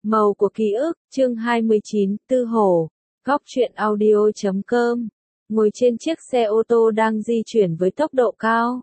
Màu của ký ức, chương 29, Tư Hổ, góc truyện audio.com. Ngồi trên chiếc xe ô tô đang di chuyển với tốc độ cao.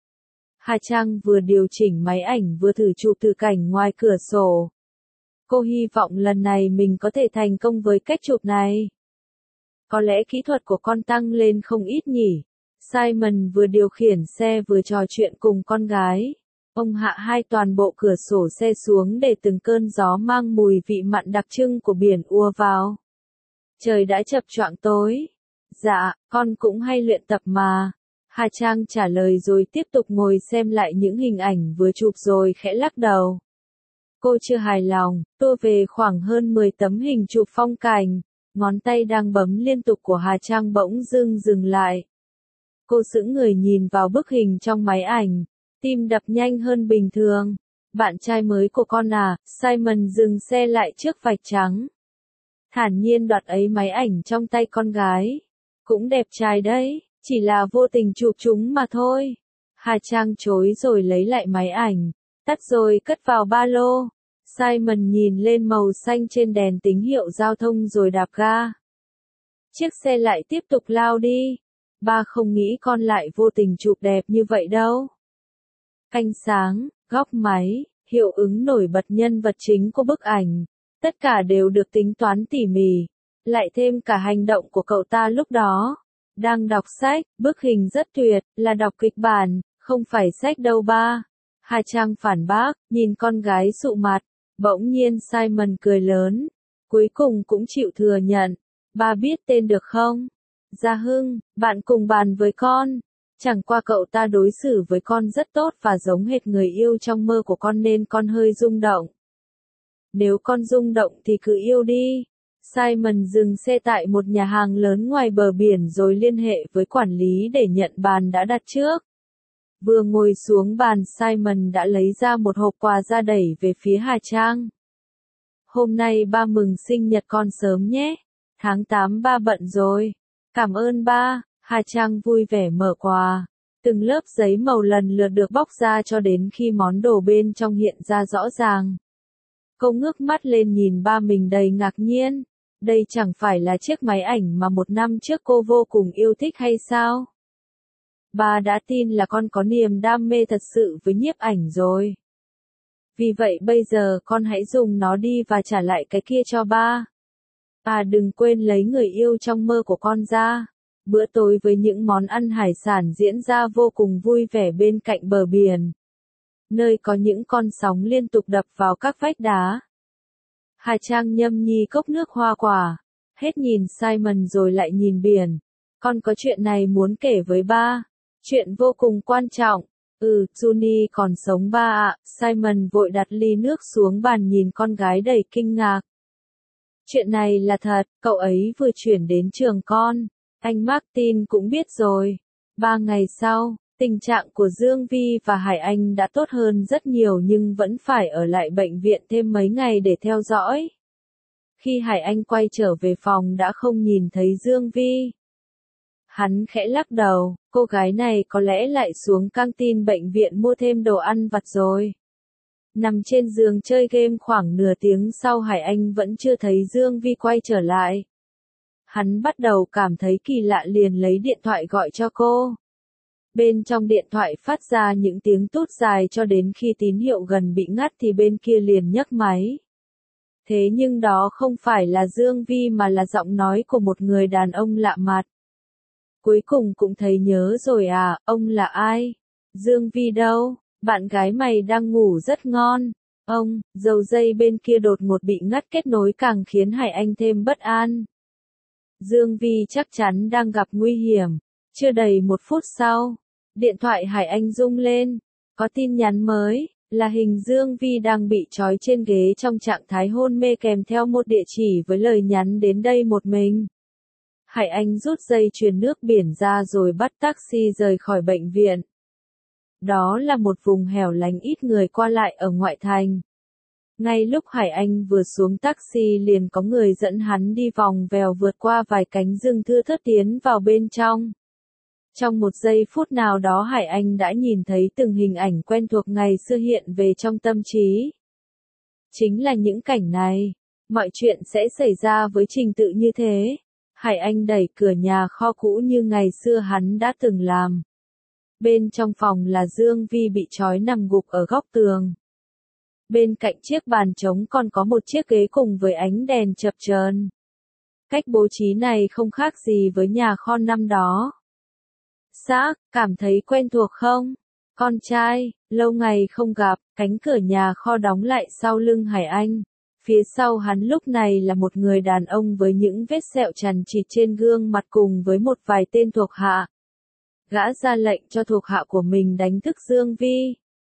Hà Trang vừa điều chỉnh máy ảnh vừa thử chụp từ cảnh ngoài cửa sổ. Cô hy vọng lần này mình có thể thành công với cách chụp này. Có lẽ kỹ thuật của con tăng lên không ít nhỉ. Simon vừa điều khiển xe vừa trò chuyện cùng con gái. Ông hạ hai toàn bộ cửa sổ xe xuống để từng cơn gió mang mùi vị mặn đặc trưng của biển ùa vào. Trời đã chập choạng tối. Dạ, con cũng hay luyện tập mà. Hà Trang trả lời rồi tiếp tục ngồi xem lại những hình ảnh vừa chụp rồi khẽ lắc đầu. Cô chưa hài lòng, tua về khoảng hơn 10 tấm hình chụp phong cảnh. Ngón tay đang bấm liên tục của Hà Trang bỗng dưng dừng lại. Cô sững người nhìn vào bức hình trong máy ảnh. Tim đập nhanh hơn bình thường. Bạn trai mới của con à? Simon dừng xe lại trước vạch trắng. Thản nhiên đoạt ấy máy ảnh trong tay con gái. Cũng đẹp trai đấy, chỉ là vô tình chụp chúng mà thôi. Hà Trang chối rồi lấy lại máy ảnh. Tắt rồi cất vào ba lô. Simon nhìn lên màu xanh trên đèn tín hiệu giao thông rồi đạp ga. Chiếc xe lại tiếp tục lao đi. Ba không nghĩ con lại vô tình chụp đẹp như vậy đâu. Ánh sáng, góc máy, hiệu ứng nổi bật nhân vật chính của bức ảnh, tất cả đều được tính toán tỉ mỉ, lại thêm cả hành động của cậu ta lúc đó. Đang đọc sách, bức hình rất tuyệt, là đọc kịch bản, không phải sách đâu ba. Hà Trang phản bác, nhìn con gái sụ mặt, bỗng nhiên Simon cười lớn, cuối cùng cũng chịu thừa nhận. Ba biết tên được không? Gia Hưng, bạn cùng bàn với con. Chẳng qua cậu ta đối xử với con rất tốt và giống hệt người yêu trong mơ của con nên con hơi rung động. Nếu con rung động thì cứ yêu đi. Simon dừng xe tại một nhà hàng lớn ngoài bờ biển rồi liên hệ với quản lý để nhận bàn đã đặt trước. Vừa ngồi xuống bàn Simon đã lấy ra một hộp quà ra đẩy về phía Hà Trang. Hôm nay ba mừng sinh nhật con sớm nhé. Tháng 8 ba bận rồi. Cảm ơn ba. Hà Trang vui vẻ mở quà. Từng lớp giấy màu lần lượt được bóc ra cho đến khi món đồ bên trong hiện ra rõ ràng. Cô ngước mắt lên nhìn ba mình đầy ngạc nhiên. Đây chẳng phải là chiếc máy ảnh mà một năm trước cô vô cùng yêu thích hay sao? Ba đã tin là con có niềm đam mê thật sự với nhiếp ảnh rồi. Vì vậy bây giờ con hãy dùng nó đi và trả lại cái kia cho ba. À đừng quên lấy người yêu trong mơ của con ra. Bữa tối với những món ăn hải sản diễn ra vô cùng vui vẻ bên cạnh bờ biển. Nơi có những con sóng liên tục đập vào các vách đá. Hà Trang nhâm nhi cốc nước hoa quả. Hết nhìn Simon rồi lại nhìn biển. Con có chuyện này muốn kể với ba. Chuyện vô cùng quan trọng. Juni còn sống ba ạ. Simon vội đặt ly nước xuống bàn nhìn con gái đầy kinh ngạc. Chuyện này là thật, cậu ấy vừa chuyển đến trường con. Anh Martin cũng biết rồi. 3 ngày sau, tình trạng của Dương Vi và Hải Anh đã tốt hơn rất nhiều nhưng vẫn phải ở lại bệnh viện thêm mấy ngày để theo dõi. Khi Hải Anh quay trở về phòng đã không nhìn thấy Dương Vi. Hắn khẽ lắc đầu, cô gái này có lẽ lại xuống căng tin bệnh viện mua thêm đồ ăn vặt rồi. Nằm trên giường chơi game khoảng nửa tiếng sau Hải Anh vẫn chưa thấy Dương Vi quay trở lại. Hắn bắt đầu cảm thấy kỳ lạ liền lấy điện thoại gọi cho cô. Bên trong điện thoại phát ra những tiếng tút dài cho đến khi tín hiệu gần bị ngắt thì bên kia liền nhấc máy. Thế nhưng đó không phải là Dương Vi mà là giọng nói của một người đàn ông lạ mặt. Cuối cùng cũng thấy nhớ rồi à, ông là ai? Dương Vi đâu? Bạn gái mày đang ngủ rất ngon. Ông, dầu dây bên kia đột ngột bị ngắt kết nối càng khiến Hải Anh thêm bất an. Dương Vi chắc chắn đang gặp nguy hiểm. Chưa đầy 1 phút sau, điện thoại Hải Anh rung lên. Có tin nhắn mới, là hình Dương Vi đang bị trói trên ghế trong trạng thái hôn mê kèm theo một địa chỉ với lời nhắn đến đây một mình. Hải Anh rút dây chuyền nước biển ra rồi bắt taxi rời khỏi bệnh viện. Đó là một vùng hẻo lánh ít người qua lại ở ngoại thành. Ngay lúc Hải Anh vừa xuống taxi liền có người dẫn hắn đi vòng vèo vượt qua vài cánh rừng thưa thớt tiến vào bên trong. Trong một giây phút nào đó Hải Anh đã nhìn thấy từng hình ảnh quen thuộc ngày xưa hiện về trong tâm trí. Chính là những cảnh này, mọi chuyện sẽ xảy ra với trình tự như thế. Hải Anh đẩy cửa nhà kho cũ như ngày xưa hắn đã từng làm. Bên trong phòng là Dương Vi bị trói nằm gục ở góc tường. Bên cạnh chiếc bàn trống còn có một chiếc ghế cùng với ánh đèn chập chờn. Cách bố trí này không khác gì với nhà kho năm đó. Xác, cảm thấy quen thuộc không? Con trai, lâu ngày không gặp, cánh cửa nhà kho đóng lại sau lưng Hải Anh. Phía sau hắn lúc này là một người đàn ông với những vết sẹo chằng chịt trên gương mặt cùng với một vài tên thuộc hạ. Gã ra lệnh cho thuộc hạ của mình đánh thức Dương Vi.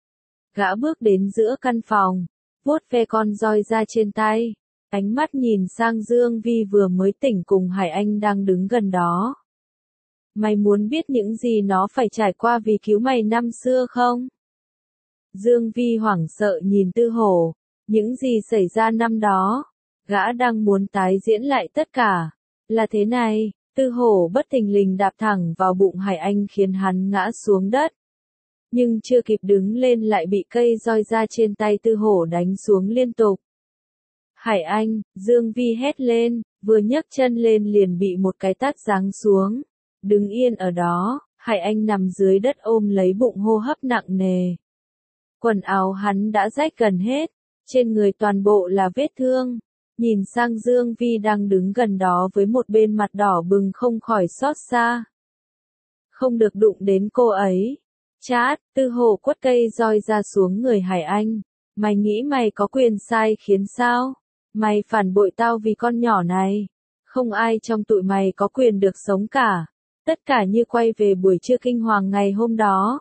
Gã bước đến giữa căn phòng, vuốt ve con roi ra trên tay, ánh mắt nhìn sang Dương Vi vừa mới tỉnh cùng Hải Anh đang đứng gần đó. Mày muốn biết những gì nó phải trải qua vì cứu mày năm xưa không? Dương Vi hoảng sợ nhìn Tư Hổ, những gì xảy ra năm đó, gã đang muốn tái diễn lại tất cả. Là thế này, Tư Hổ bất thình lình đạp thẳng vào bụng Hải Anh khiến hắn ngã xuống đất. Nhưng chưa kịp đứng lên lại bị cây roi ra trên tay Tư Hổ đánh xuống liên tục. Hải Anh, Dương Vi hét lên, vừa nhấc chân lên liền bị một cái tát giáng xuống. Đứng yên ở đó, Hải Anh nằm dưới đất ôm lấy bụng hô hấp nặng nề. Quần áo hắn đã rách gần hết, trên người toàn bộ là vết thương. Nhìn sang Dương Vi đang đứng gần đó với một bên mặt đỏ bừng không khỏi xót xa. Không được đụng đến cô ấy. Chát, Tư Hổ quất cây roi ra xuống người Hải Anh. Mày nghĩ mày có quyền sai khiến sao? Mày phản bội tao vì con nhỏ này. Không ai trong tụi mày có quyền được sống cả. Tất cả như quay về buổi trưa kinh hoàng ngày hôm đó.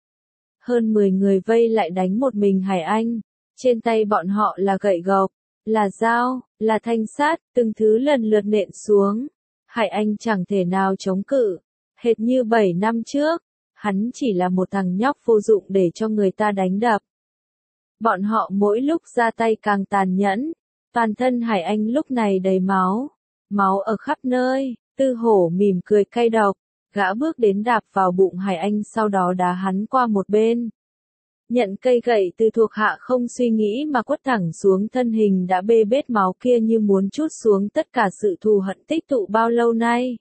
Hơn 10 người vây lại đánh một mình Hải Anh. Trên tay bọn họ là gậy gộc, là dao, là thanh sát, từng thứ lần lượt nện xuống. Hải Anh chẳng thể nào chống cự. Hệt như 7 năm trước, hắn chỉ là một thằng nhóc vô dụng để cho người ta đánh đập. Bọn họ mỗi lúc ra tay càng tàn nhẫn. Toàn thân Hải Anh lúc này đầy máu. Máu ở khắp nơi. Tư Hổ mỉm cười cay độc. Gã bước đến đạp vào bụng Hải Anh sau đó đá hắn qua một bên. Nhận cây gậy từ thuộc hạ không suy nghĩ mà quất thẳng xuống thân hình đã bê bết máu kia như muốn trút xuống tất cả sự thù hận tích tụ bao lâu nay.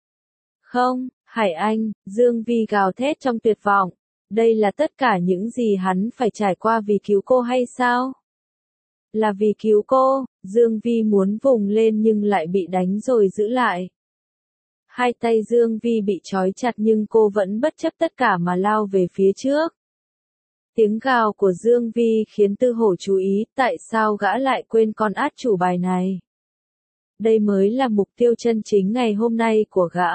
Không, Hải Anh, Dương Vi gào thét trong tuyệt vọng. Đây là tất cả những gì hắn phải trải qua vì cứu cô hay sao? Là vì cứu cô, Dương Vi muốn vùng lên nhưng lại bị đánh rồi giữ lại. Hai tay Dương Vi bị trói chặt nhưng cô vẫn bất chấp tất cả mà lao về phía trước. Tiếng gào của Dương Vi khiến Tư Hổ chú ý tại sao gã lại quên con át chủ bài này. Đây mới là mục tiêu chân chính ngày hôm nay của gã.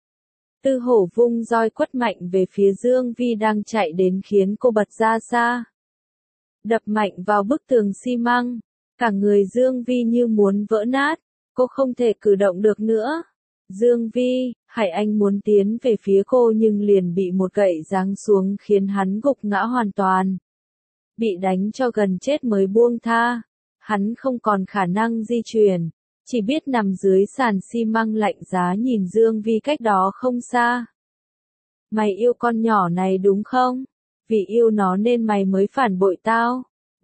Tư Hổ vung roi quất mạnh về phía Dương Vi đang chạy đến khiến cô bật ra xa. Đập mạnh vào bức tường xi măng. Cả người Dương Vi như muốn vỡ nát. Cô không thể cử động được nữa. Dương Vi, Hải Anh muốn tiến về phía cô nhưng liền bị một gậy giáng xuống khiến hắn gục ngã hoàn toàn. Bị đánh cho gần chết mới buông tha. Hắn không còn khả năng di chuyển. Chỉ biết nằm dưới sàn xi măng lạnh giá nhìn Dương Vi cách đó không xa. Mày yêu con nhỏ này đúng không? Vì yêu nó nên mày mới phản bội tao.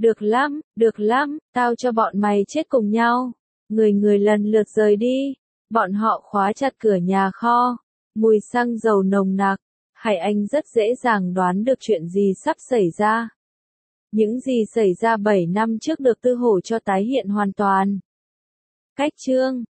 Được lắm, tao cho bọn mày chết cùng nhau. Người người lần lượt rời đi. Bọn họ khóa chặt cửa nhà kho. Mùi xăng dầu nồng nặc. Hải Anh rất dễ dàng đoán được chuyện gì sắp xảy ra. Những gì xảy ra 7 năm trước được Tư Hổ cho tái hiện hoàn toàn. Cách chương